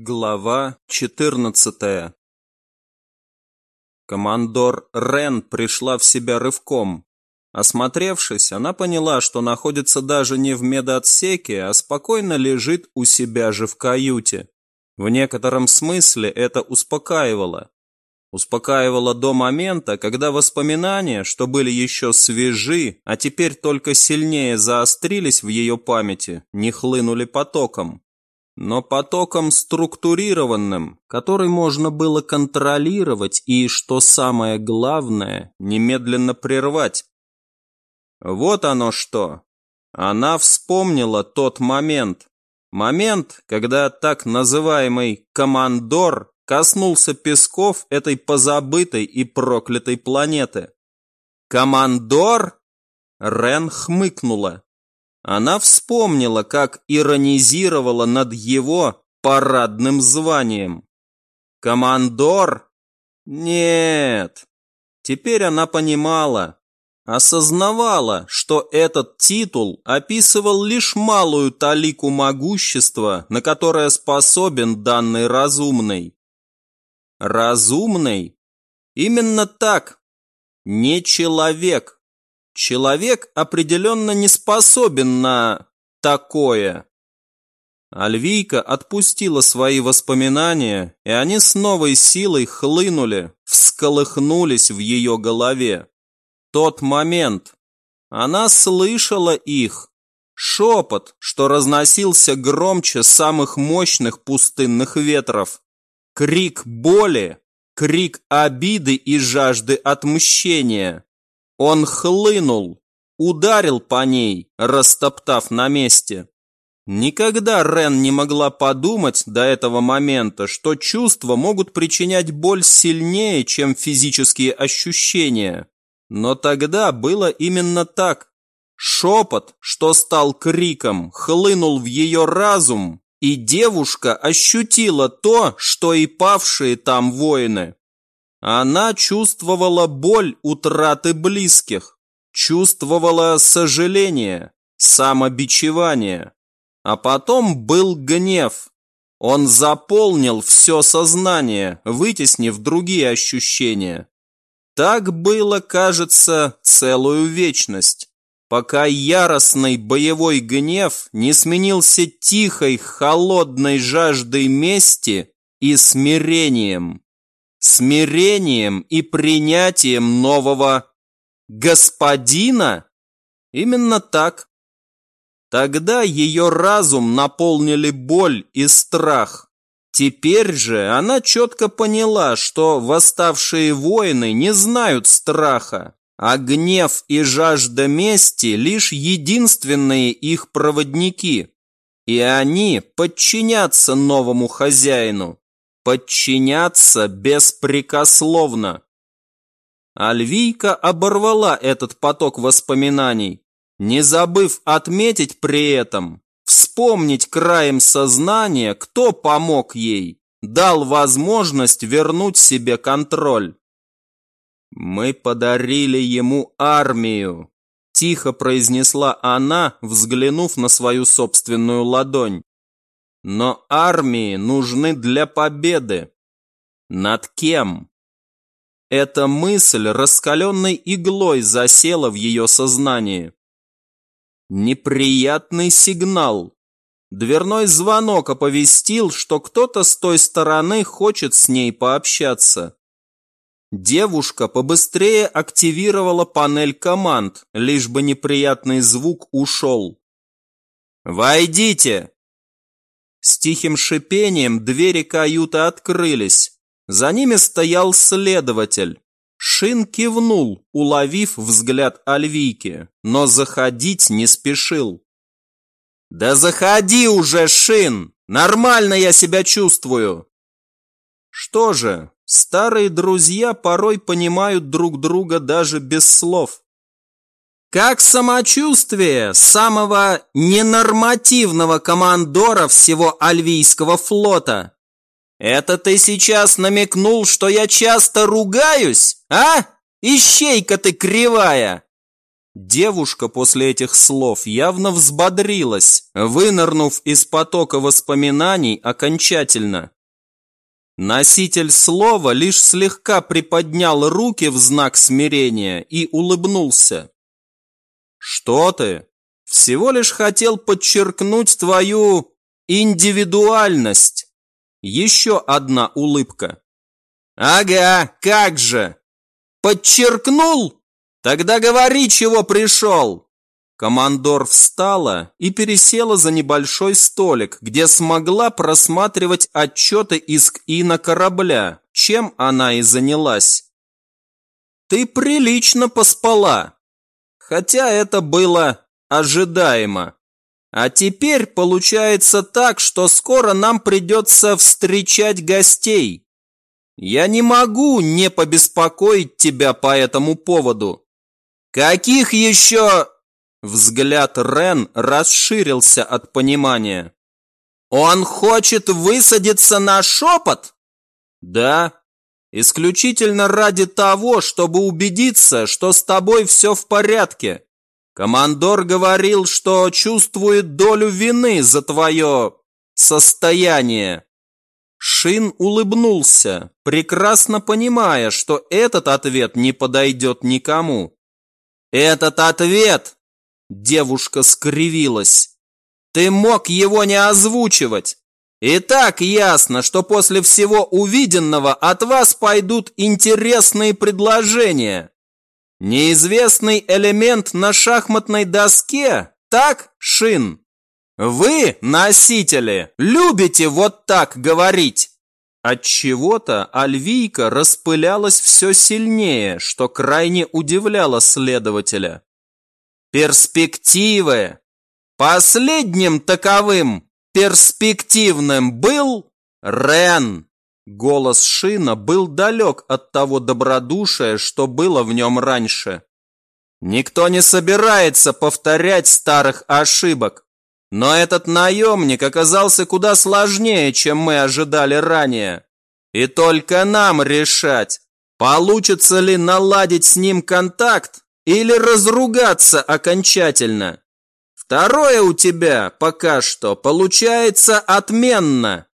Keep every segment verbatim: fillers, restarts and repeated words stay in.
Глава четырнадцатая. Командор Рен пришла в себя рывком. Осмотревшись, она поняла, что находится даже не в медотсеке, а спокойно лежит у себя же в каюте. В некотором смысле это успокаивало. Успокаивало до момента, когда воспоминания, что были еще свежи, а теперь только сильнее заострились в ее памяти, не хлынули потоком. Но потоком структурированным, который можно было контролировать и, что самое главное, немедленно прервать. Вот оно что. Она вспомнила тот момент. Момент, когда так называемый «командор» коснулся песков этой позабытой и проклятой планеты. «Командор?» Рен хмыкнула. Она вспомнила, как иронизировала над его парадным званием. «Командор?» Нет. Теперь она понимала, осознавала, что этот титул описывал лишь малую талику могущества, на которое способен данный разумный. Разумный? Именно так. Не человек. Человек определенно не способен на такое. Альвийка отпустила свои воспоминания, и они с новой силой хлынули, всколыхнулись в ее голове. Тот момент. Она слышала их. Шепот, что разносился громче самых мощных пустынных ветров. Крик боли, крик обиды и жажды отмщения. Он хлынул, ударил по ней, растоптав на месте. Никогда Рен не могла подумать до этого момента, что чувства могут причинять боль сильнее, чем физические ощущения. Но тогда было именно так. Шепот, что стал криком, хлынул в ее разум, и девушка ощутила то, что и павшие там воины. Она чувствовала боль утраты близких, чувствовала сожаление, самобичевание. А потом был гнев. Он заполнил все сознание, вытеснив другие ощущения. Так было, кажется, целую вечность, пока яростный боевой гнев не сменился тихой, холодной жаждой мести и смирением. Смирением и принятием нового господина? Именно так. Тогда ее разум наполнили боль и страх. Теперь же она четко поняла, что восставшие воины не знают страха, а гнев и жажда мести лишь единственные их проводники. И они подчинятся новому хозяину. Подчиняться беспрекословно. Альвийка оборвала этот поток воспоминаний, не забыв отметить при этом, вспомнить краем сознания, кто помог ей, дал возможность вернуть себе контроль. «Мы подарили ему армию», – тихо произнесла она, взглянув на свою собственную ладонь. Но армии нужны для победы. Над кем? Эта мысль раскаленной иглой засела в ее сознании. Неприятный сигнал. Дверной звонок оповестил, что кто-то с той стороны хочет с ней пообщаться. Девушка побыстрее активировала панель команд, лишь бы неприятный звук ушел. «Войдите!» С тихим шипением двери каюты открылись. За ними стоял следователь. Шин кивнул, уловив взгляд Альвийки, но заходить не спешил. «Да заходи уже, Шин! Нормально я себя чувствую!» Что же, старые друзья порой понимают друг друга даже без слов. «Как самочувствие самого ненормативного командора всего Альвийского флота? Это ты сейчас намекнул, что я часто ругаюсь, а? Ищейка ты кривая!» Девушка после этих слов явно взбодрилась, вынырнув из потока воспоминаний окончательно. Носитель слова лишь слегка приподнял руки в знак смирения и улыбнулся. Что ты? Всего лишь хотел подчеркнуть твою индивидуальность. Еще одна улыбка. Ага, как же! Подчеркнул? Тогда говори, чего пришел. Командор встала и пересела за небольшой столик, где смогла просматривать отчеты из КИНа корабля, чем она и занялась. Ты прилично поспала, хотя это было ожидаемо. А теперь получается так, что скоро нам придется встречать гостей. Я не могу не побеспокоить тебя по этому поводу. Каких еще... Взгляд Рен расширился от понимания. Он хочет высадиться на шепот? Да, исключительно ради того, чтобы убедиться, что с тобой все в порядке. Командор говорил, что чувствует долю вины за твое состояние. Шин улыбнулся, прекрасно понимая, что этот ответ не подойдет никому. Этот ответ... Девушка скривилась. Ты мог его не озвучивать. И так ясно, что после всего увиденного от вас пойдут интересные предложения. Неизвестный элемент на шахматной доске, так, Шин? Вы, носители, любите вот так говорить. Отчего-то Альвийка распылялась все сильнее, что крайне удивляло следователя. Перспективы. Последним таковым перспективным был Рен. Голос Шина был далек от того добродушия, что было в нем раньше. Никто не собирается повторять старых ошибок, но этот наемник оказался куда сложнее, чем мы ожидали ранее. И только нам решать, получится ли наладить с ним контакт, или разругаться окончательно. Второе у тебя пока что получается отменно.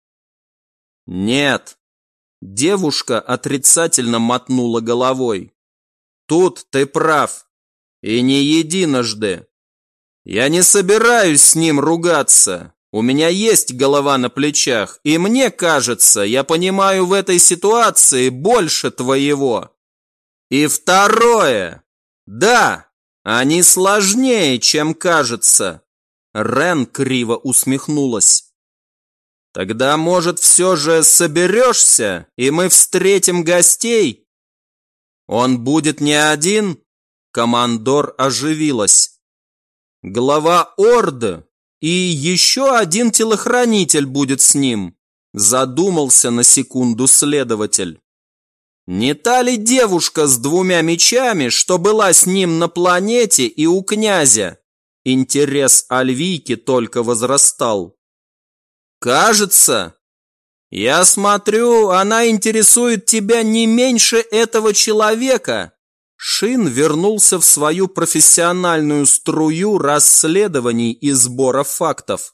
Нет. Девушка отрицательно мотнула головой. Тут ты прав. И не единожды. Я не собираюсь с ним ругаться. У меня есть голова на плечах, и мне кажется, я понимаю в этой ситуации больше твоего. И второе. Да, они сложнее, чем кажется. Рен криво усмехнулась. Тогда, может, все же соберешься, и мы встретим гостей? Он будет не один? Командор оживилась. Глава Орды и еще один телохранитель будет с ним. Задумался на секунду следователь. Не та ли девушка с двумя мечами, что была с ним на планете и у князя? Интерес Альвийки только возрастал. Кажется, я смотрю, она интересует тебя не меньше этого человека. Шин вернулся в свою профессиональную струю расследований и сбора фактов.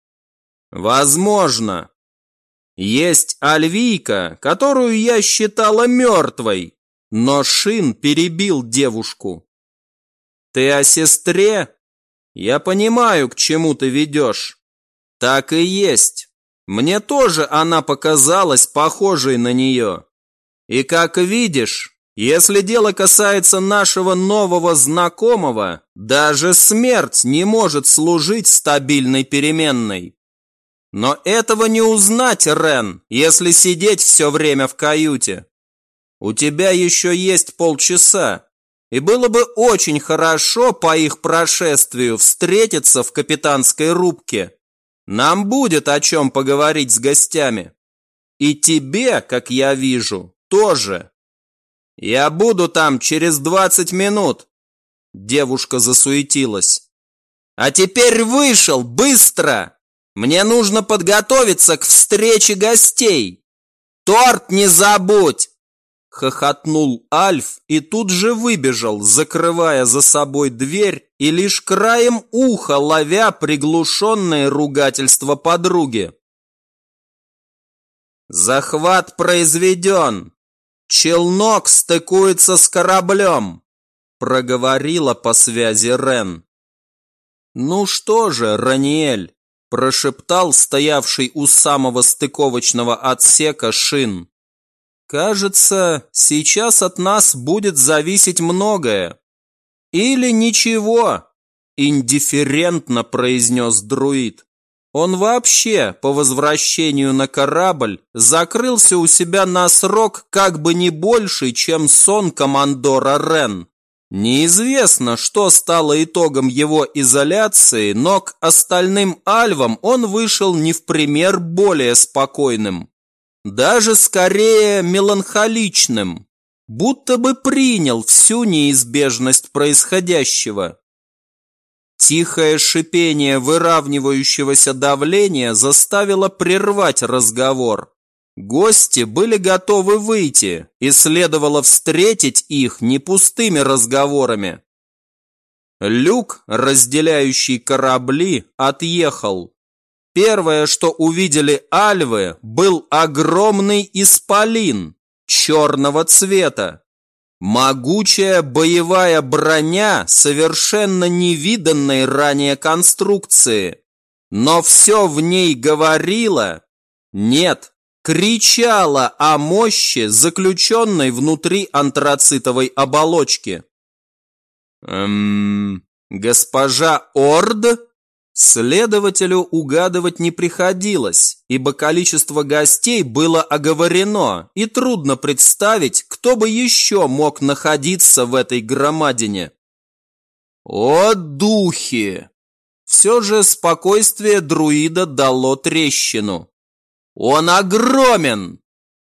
Возможно. Есть Альвийка, которую я считала мертвой, но Шин перебил девушку. Ты о сестре? Я понимаю, к чему ты ведешь. Так и есть. Мне тоже она показалась похожей на нее. И как видишь, если дело касается нашего нового знакомого, даже смерть не может служить стабильной переменной. Но этого не узнать, Рен, если сидеть все время в каюте. У тебя еще есть полчаса, и было бы очень хорошо по их прошествию встретиться в капитанской рубке. Нам будет о чем поговорить с гостями. И тебе, как я вижу, тоже. Я буду там через двадцать минут. Девушка засуетилась. А теперь вышел, быстро! Мне нужно подготовиться к встрече гостей. Торт не забудь! Хохотнул Альф и тут же выбежал, закрывая за собой дверь и лишь краем уха ловя приглушенное ругательство подруги. «Захват произведен! Челнок стыкуется с кораблем!» проговорила по связи Рен. «Ну что же, Раниэль?» прошептал стоявший у самого стыковочного отсека Шин. «Кажется, сейчас от нас будет зависеть многое». «Или ничего», индифферентно произнес друид. Он вообще по возвращению на корабль закрылся у себя на срок как бы не больше, чем сон командора Рен. Неизвестно, что стало итогом его изоляции, но к остальным альвам он вышел не в пример более спокойным. Даже скорее меланхоличным, будто бы принял всю неизбежность происходящего. Тихое шипение выравнивающегося давления заставило прервать разговор. Гости были готовы выйти, и следовало встретить их не пустыми разговорами. Люк, разделяющий корабли, отъехал. Первое, что увидели альвы, был огромный исполин черного цвета. Могучая боевая броня совершенно невиданной ранее конструкции. Но все в ней говорило, нет, кричало о мощи, заключенной внутри антрацитовой оболочки. Эм, госпожа Орд? Следователю угадывать не приходилось, ибо количество гостей было оговорено, и трудно представить, кто бы еще мог находиться в этой громадине. О, духи! Все же спокойствие друида дало трещину. Он огромен!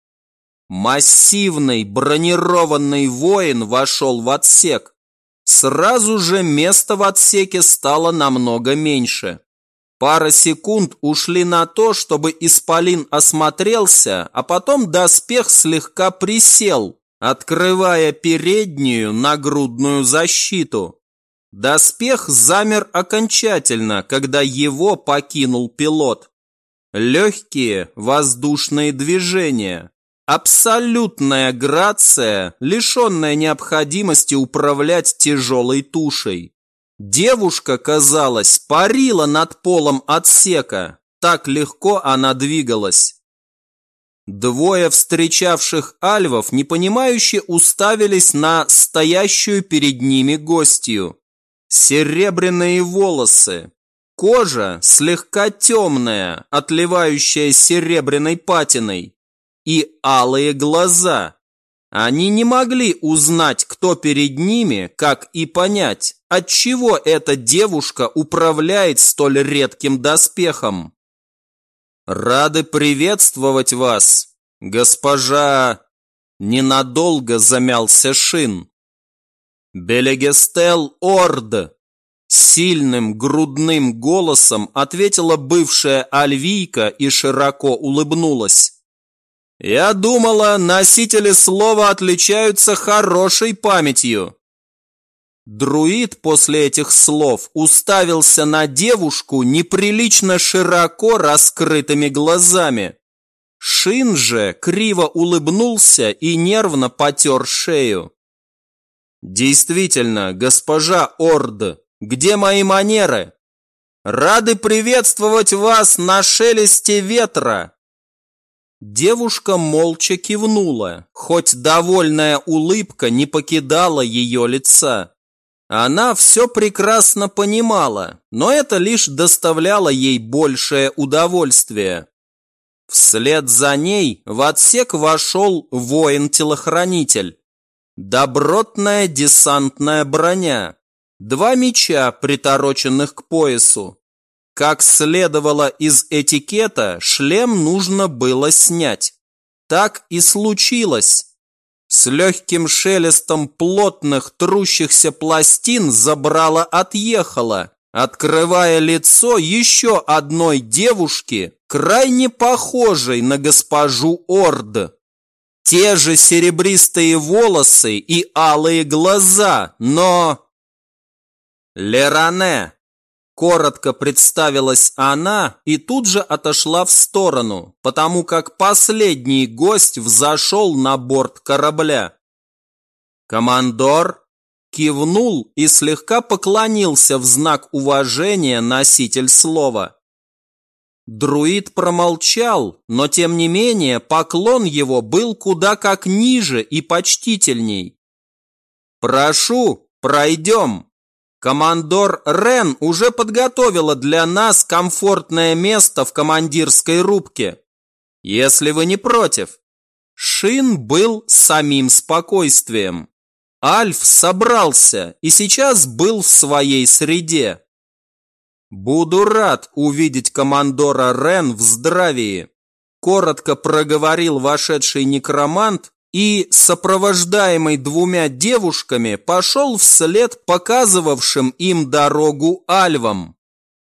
Массивный бронированный воин вошел в отсек. Сразу же места в отсеке стало намного меньше. Пара секунд ушли на то, чтобы исполин осмотрелся, а потом доспех слегка присел, открывая переднюю нагрудную защиту. Доспех замер окончательно, когда его покинул пилот. Легкие воздушные движения. Абсолютная грация, лишенная необходимости управлять тяжелой тушей. Девушка, казалось, парила над полом отсека, так легко она двигалась. Двое встречавших альвов непонимающе уставились на стоящую перед ними гостью. Серебряные волосы, кожа слегка темная, отливающая серебряной патиной. И алые глаза. Они не могли узнать, кто перед ними, как и понять, отчего эта девушка управляет столь редким доспехом. «Рады приветствовать вас, госпожа...» Ненадолго замялся Шин. «Белегестел Орд!» Сильным грудным голосом ответила бывшая альвийка и широко улыбнулась. «Я думала, носители слова отличаются хорошей памятью». Друид после этих слов уставился на девушку неприлично широко раскрытыми глазами. Шин же криво улыбнулся и нервно потер шею. «Действительно, госпожа Орд, где мои манеры? Рады приветствовать вас на шелесте ветра!» Девушка молча кивнула, хоть довольная улыбка не покидала ее лица. Она все прекрасно понимала, но это лишь доставляло ей большее удовольствие. Вслед за ней в отсек вошел воин-телохранитель. Добротная десантная броня, два меча, притороченных к поясу. Как следовало из этикета, шлем нужно было снять. Так и случилось. С легким шелестом плотных трущихся пластин забрало отъехало, открывая лицо еще одной девушки, крайне похожей на госпожу Орд. Те же серебристые волосы и алые глаза, но... Леране! Коротко представилась она и тут же отошла в сторону, потому как последний гость взошел на борт корабля. Командор кивнул и слегка поклонился в знак уважения носитель слова. Друид промолчал, но тем не менее поклон его был куда как ниже и почтительней. «Прошу, пройдем. Командор Рен уже подготовила для нас комфортное место в командирской рубке. Если вы не против». Шин был самим спокойствием. Альф собрался и сейчас был в своей среде. «Буду рад увидеть командора Рен в здравии», коротко проговорил вошедший некромант и, сопровождаемый двумя девушками, пошел вслед показывавшим им дорогу альвам.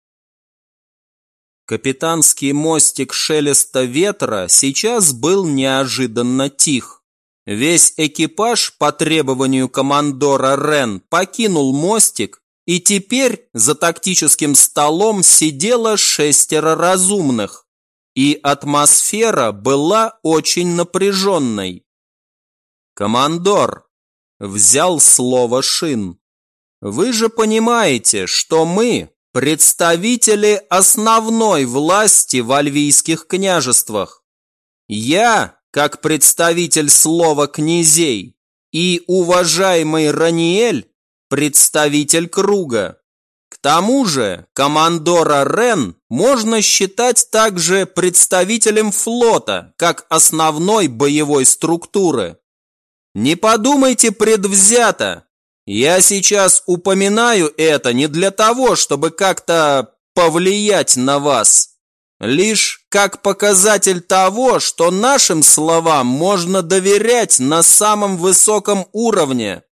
Капитанский мостик Шелеста Ветра сейчас был неожиданно тих. Весь экипаж по требованию командора Рен покинул мостик, и теперь за тактическим столом сидело шестеро разумных, и атмосфера была очень напряженной. «Командор», — взял слово Шин, — «вы же понимаете, что мы представители основной власти в альвийских княжествах. Я, как представитель слова князей, и уважаемый Раниэль, представитель круга. К тому же командора Рен можно считать также представителем флота, как основной боевой структуры. Не подумайте предвзято. Я сейчас упоминаю это не для того, чтобы как-то повлиять на вас. Лишь как показатель того, что нашим словам можно доверять на самом высоком уровне.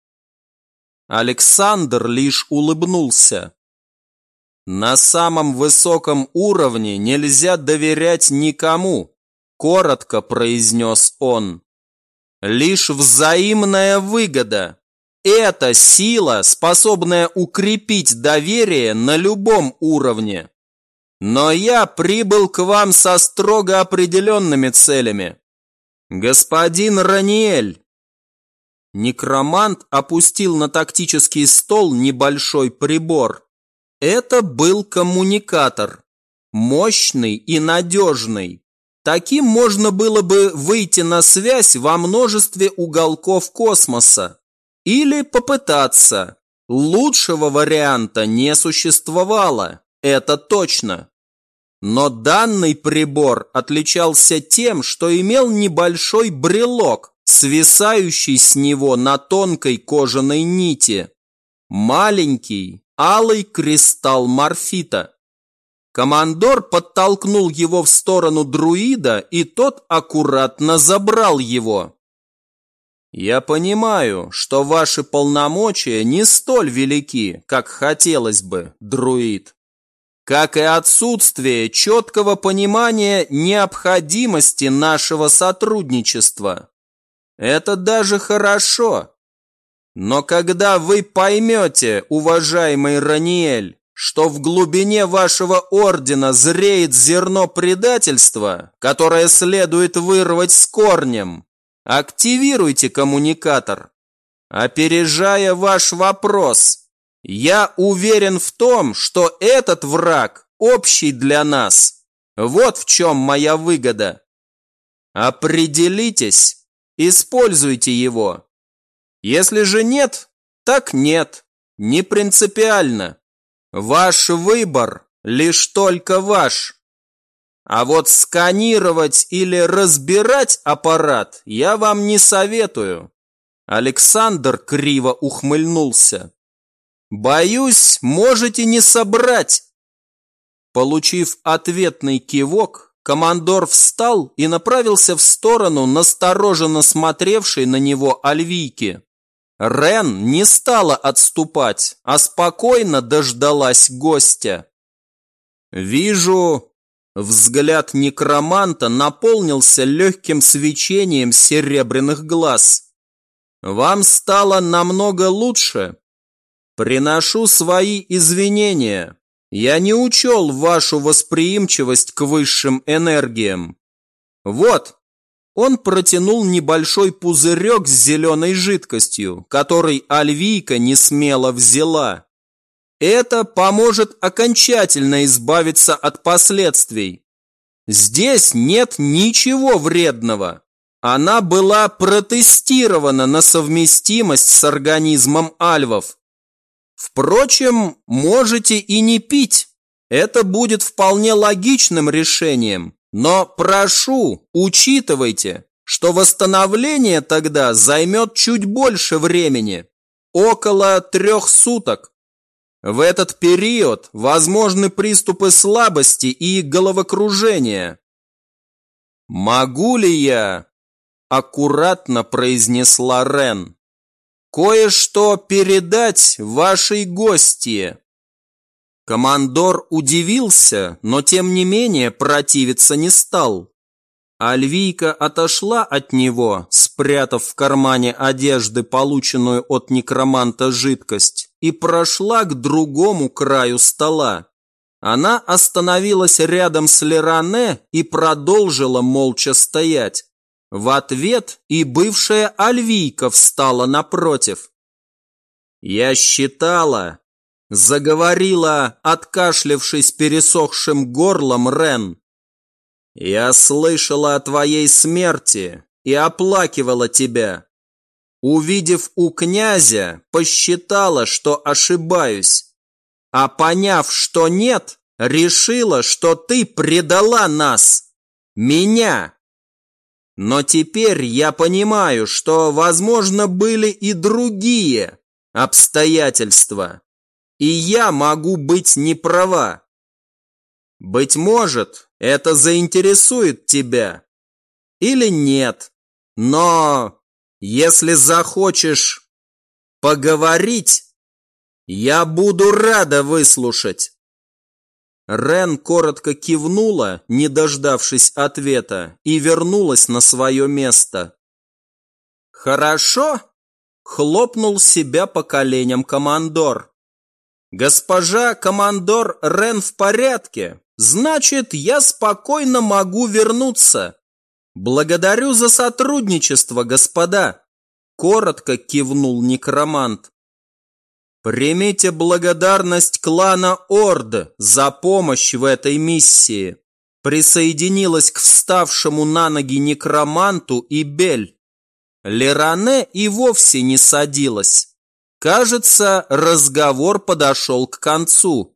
Александр лишь улыбнулся. На самом высоком уровне нельзя доверять никому, коротко произнес он. Лишь взаимная выгода. Это сила, способная укрепить доверие на любом уровне. Но я прибыл к вам со строго определенными целями. Господин Раниэль. Некромант опустил на тактический стол небольшой прибор. Это был коммуникатор. Мощный и надежный. Таким можно было бы выйти на связь во множестве уголков космоса. Или попытаться. Лучшего варианта не существовало, это точно. Но данный прибор отличался тем, что имел небольшой брелок, свисающий с него на тонкой кожаной нити. Маленький, алый кристалл морфита. Командор подтолкнул его в сторону друида, и тот аккуратно забрал его. «Я понимаю, что ваши полномочия не столь велики, как хотелось бы, друид. Как и отсутствие четкого понимания необходимости нашего сотрудничества. Это даже хорошо. Но когда вы поймете, уважаемый Раниэль, что в глубине вашего ордена зреет зерно предательства, которое следует вырвать с корнем, активируйте коммуникатор. Опережая ваш вопрос, я уверен в том, что этот враг общий для нас. Вот в чем моя выгода. Определитесь, используйте его. Если же нет, так нет, не принципиально. Ваш выбор лишь только ваш. А вот сканировать или разбирать аппарат я вам не советую. Александр криво ухмыльнулся. Боюсь, можете не собрать. Получив ответный кивок, командор встал и направился в сторону настороженно смотревшей на него альвийки. Рен не стала отступать, а спокойно дождалась гостя. Вижу... Взгляд некроманта наполнился легким свечением серебряных глаз. Вам стало намного лучше. Приношу свои извинения. Я не учел вашу восприимчивость к высшим энергиям. Вот, он протянул небольшой пузырек с зеленой жидкостью, который Альвийка не смело взяла. Это поможет окончательно избавиться от последствий. Здесь нет ничего вредного. Она была протестирована на совместимость с организмом альвов. Впрочем, можете и не пить. Это будет вполне логичным решением. Но прошу, учитывайте, что восстановление тогда займет чуть больше времени. Около трех суток. В этот период возможны приступы слабости и головокружения. «Могу ли я?» – аккуратно произнесла Рен. «Кое-что передать вашей гостье». Командор удивился, но тем не менее противиться не стал. Альвийка отошла от него, спрятав в кармане одежды полученную от некроманта жидкость, и прошла к другому краю стола. Она остановилась рядом с Леране и продолжила молча стоять. В ответ и бывшая Альвийка встала напротив. «Я считала», — заговорила, откашлявшись пересохшим горлом, Рен. «Я слышала о твоей смерти и оплакивала тебя. Увидев у князя, посчитала, что ошибаюсь, а поняв, что нет, решила, что ты предала нас, меня. Но теперь я понимаю, что, возможно, были и другие обстоятельства, и я могу быть не права. Быть может, это заинтересует тебя или нет, но если захочешь поговорить, я буду рада выслушать». Рен коротко кивнула, не дождавшись ответа, и вернулась на свое место. «Хорошо», — хлопнул себя по коленям командор. «Госпожа командор Рен в порядке, значит, я спокойно могу вернуться. Благодарю за сотрудничество, господа», — коротко кивнул некромант. «Примите благодарность клана Орд за помощь в этой миссии», — присоединилась к вставшему на ноги некроманту и Бель. Леране и вовсе не садилась. Кажется, разговор подошел к концу.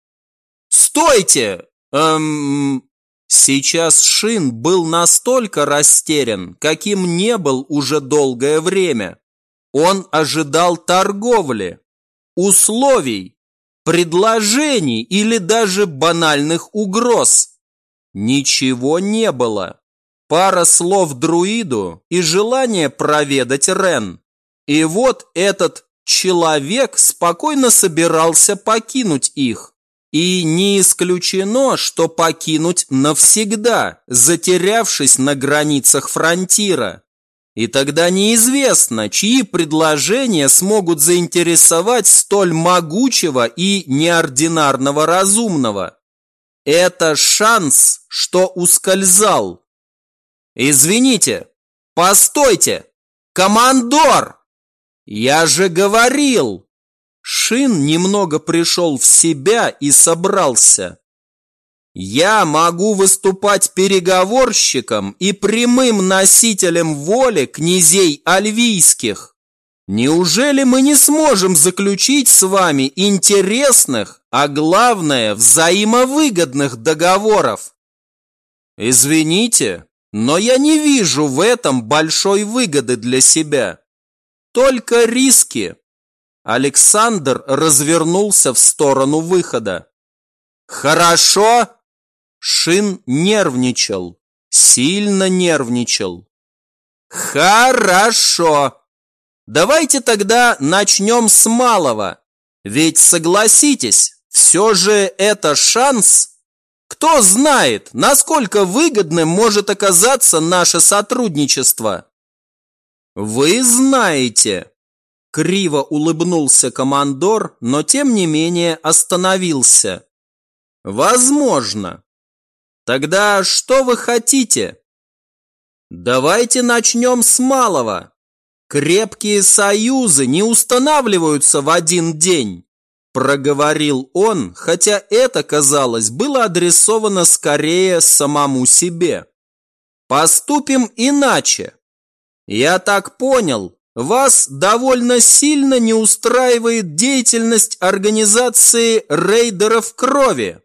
«Стойте! Эм...» Сейчас Шин был настолько растерян, каким не был уже долгое время. Он ожидал торговли, условий, предложений или даже банальных угроз. Ничего не было. Пара слов друиду и желание проведать Рен. И вот этот человек спокойно собирался покинуть их. И не исключено, что покинуть навсегда, затерявшись на границах фронтира. И тогда неизвестно, чьи предложения смогут заинтересовать столь могучего и неординарного разумного. Это шанс, что ускользал. «Извините, постойте! Командор! Я же говорил!» Шин немного пришел в себя и собрался. «Я могу выступать переговорщиком и прямым носителем воли князей альвийских. Неужели мы не сможем заключить с вами интересных, а главное, взаимовыгодных договоров? Извините, но я не вижу в этом большой выгоды для себя. Только риски». Александр развернулся в сторону выхода. «Хорошо!» Шин нервничал, сильно нервничал. «Хорошо! Давайте тогда начнем с малого. Ведь согласитесь, все же это шанс. Кто знает, насколько выгодным может оказаться наше сотрудничество?» «Вы знаете!» Криво улыбнулся командор, но тем не менее остановился. Возможно. Тогда что вы хотите? Давайте начнем с малого. Крепкие союзы не устанавливаются в один день, проговорил он, хотя это, казалось, было адресовано скорее самому себе. Поступим иначе. Я так понял, вас довольно сильно не устраивает деятельность организации рейдеров крови.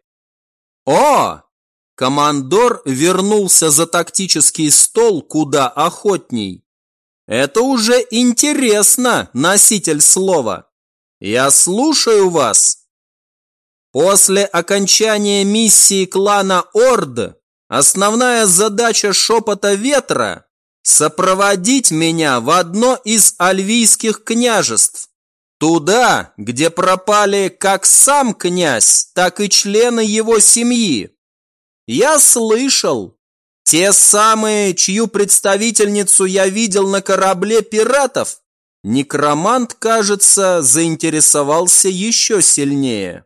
О! Командор вернулся за тактический стол куда охотней. Это уже интересно, носитель слова. Я слушаю вас. После окончания миссии клана Орд основная задача Шепота Ветра – сопроводить меня в одно из альвийских княжеств. Туда, где пропали как сам князь, так и члены его семьи. Я слышал, те самые, чью представительницу я видел на корабле пиратов, некромант, кажется, заинтересовался еще сильнее.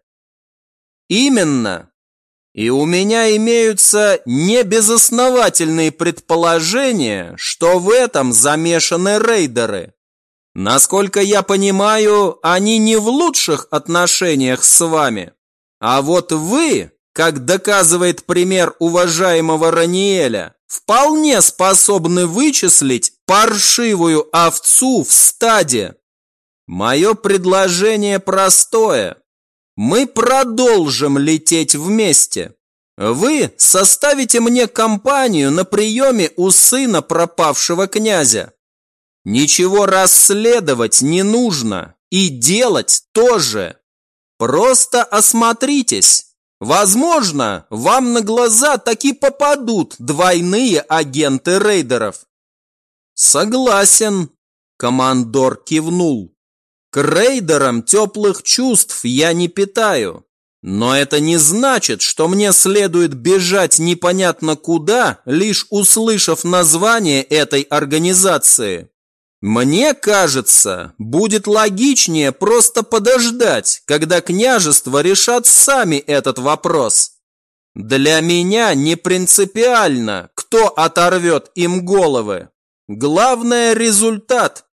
Именно. И у меня имеются небезосновательные предположения, что в этом замешаны рейдеры. Насколько я понимаю, они не в лучших отношениях с вами. А вот вы, как доказывает пример уважаемого Раниэля, вполне способны вычислить паршивую овцу в стаде. Мое предложение простое. Мы продолжим лететь вместе. Вы составите мне компанию на приеме у сына пропавшего князя. Ничего расследовать не нужно и делать тоже. Просто осмотритесь. Возможно, вам на глаза таки попадут двойные агенты рейдеров. Согласен, командор кивнул. К рейдерам теплых чувств я не питаю. Но это не значит, что мне следует бежать непонятно куда, лишь услышав название этой организации. Мне кажется, будет логичнее просто подождать, когда княжества решат сами этот вопрос. Для меня не принципиально, кто оторвет им головы. Главное – результат.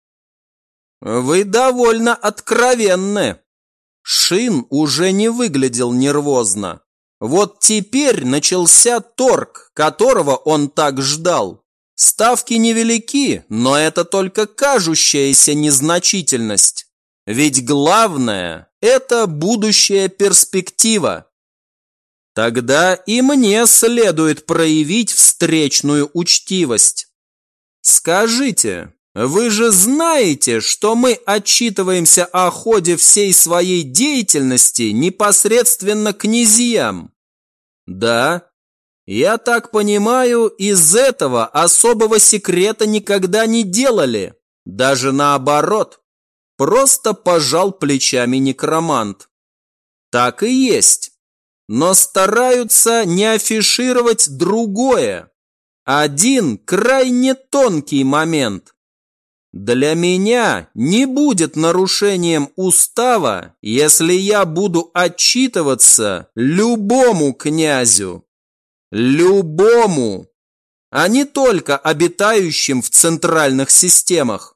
Вы довольно откровенны. Шин уже не выглядел нервозно. Вот теперь начался торг, которого он так ждал. Ставки невелики, но это только кажущаяся незначительность. Ведь главное – это будущая перспектива. Тогда и мне следует проявить встречную учтивость. Скажите, вы же знаете, что мы отчитываемся о ходе всей своей деятельности непосредственно князьям? Да. Я так понимаю, из этого особого секрета никогда не делали. Даже наоборот. Просто пожал плечами некромант. Так и есть. Но стараются не афишировать другое. Один крайне тонкий момент. Для меня не будет нарушением устава, если я буду отчитываться любому князю. Любому, а не только обитающим в центральных системах.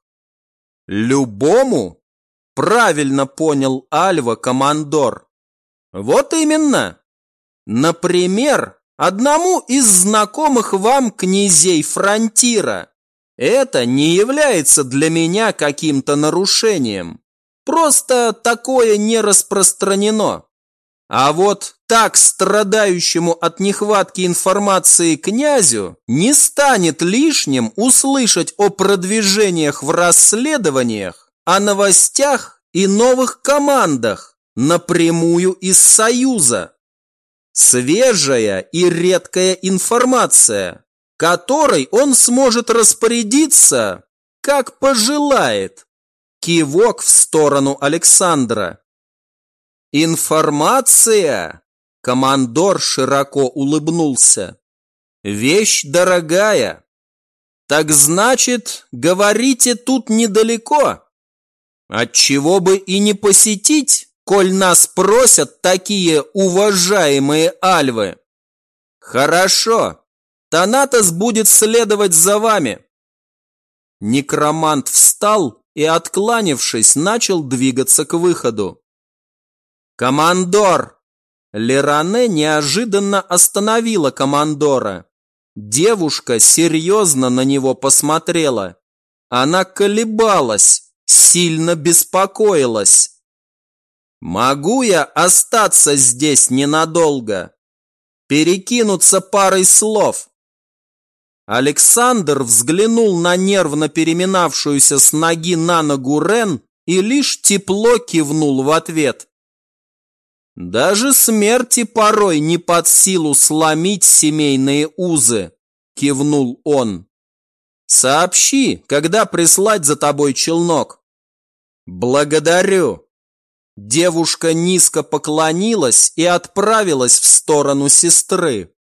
Любому? Правильно понял Альва-командор. Вот именно. Например, одному из знакомых вам князей Фронтира. Это не является для меня каким-то нарушением. Просто такое не распространено. А вот так страдающему от нехватки информации князю не станет лишним услышать о продвижениях в расследованиях, о новостях и новых командах напрямую из Союза. Свежая и редкая информация, которой он сможет распорядиться, как пожелает. Кивок в сторону Александра. Информация, командор широко улыбнулся, вещь дорогая. Так значит, говорите, тут недалеко. Отчего бы и не посетить коль нас просят такие уважаемые альвы. Хорошо, Танатос будет следовать за вами. Некромант встал и, откланившись, начал двигаться к выходу. «Командор!» Леране неожиданно остановила командора. Девушка серьезно на него посмотрела. Она колебалась, сильно беспокоилась. «Могу я остаться здесь ненадолго? Перекинуться парой слов?» Александр взглянул на нервно переминавшуюся с ноги на ногу Рен и лишь тепло кивнул в ответ. «Даже смерти порой не под силу сломить семейные узы», – кивнул он. «Сообщи, когда прислать за тобой челнок». «Благодарю». Девушка низко поклонилась и отправилась в сторону сестры.